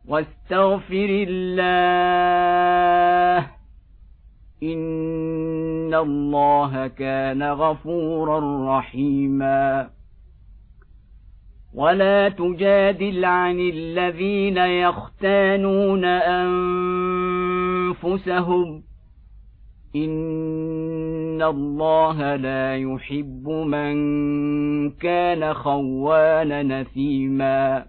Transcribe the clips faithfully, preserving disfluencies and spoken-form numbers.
واستغفر الله إن الله كان غفورا رحيما. ولا تجادل عن الذين يختانون أنفسهم إن الله لا يحب من كان خوانا نثيما.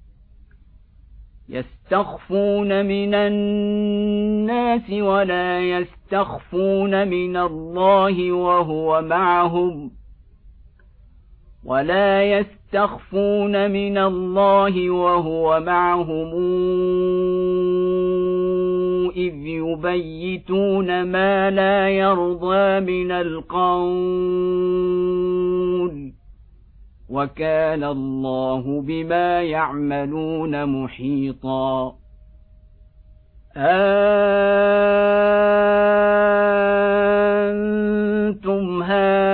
يستخفون من الناس ولا يستخفون من الله وهو معهم ولا يستخفون من الله وهو معهم إذ يبيتون ما لا يرضى من القول وكان الله بما يعملون محيطا. أنتم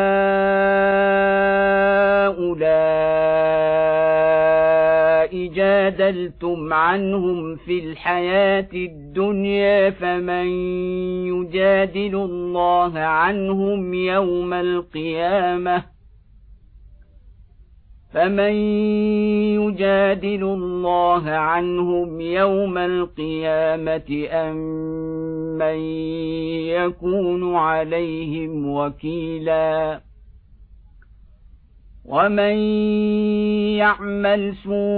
هؤلاء جادلتم عنهم في الحياة الدنيا فمن يجادل الله عنهم يوم القيامة فمن يجادل الله عنهم يوم القيامة أم من يكون عليهم وكيلا. ومن يعمل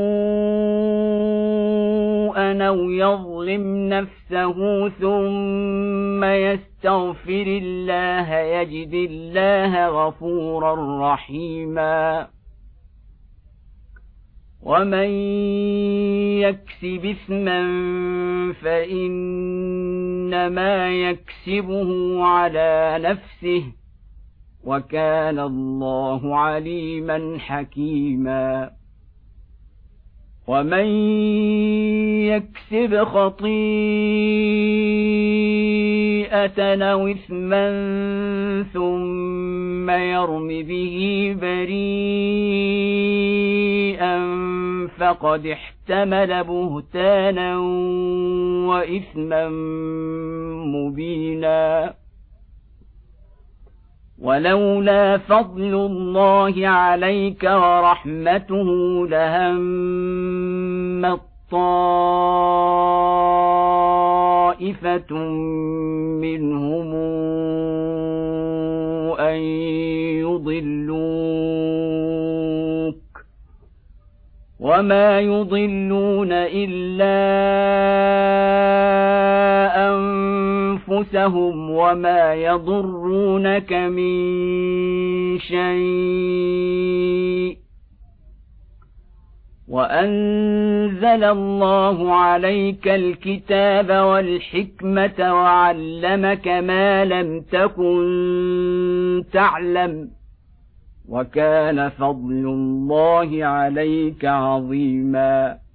سوءا أو يظلم نفسه ثم يستغفر الله يجد الله غفورا رحيما. ومن يكسب إثما فإنما يكسبه على نفسه وكان الله عليما حكيما. ومن يكسب خطيئة أو إثما ثم يرم به بريئا فقد احتمل بهتانا وإثما مبينا. ولولا فضل الله عليك ورحمته لهمت طائفة منهم أن يضلوك وما يضلون إلا أنفسهم وما يضرونك من شيء. وأنزل الله عليك الكتاب والحكمة وعلمك ما لم تكن تعلم وكان فضل الله عليك عظيما.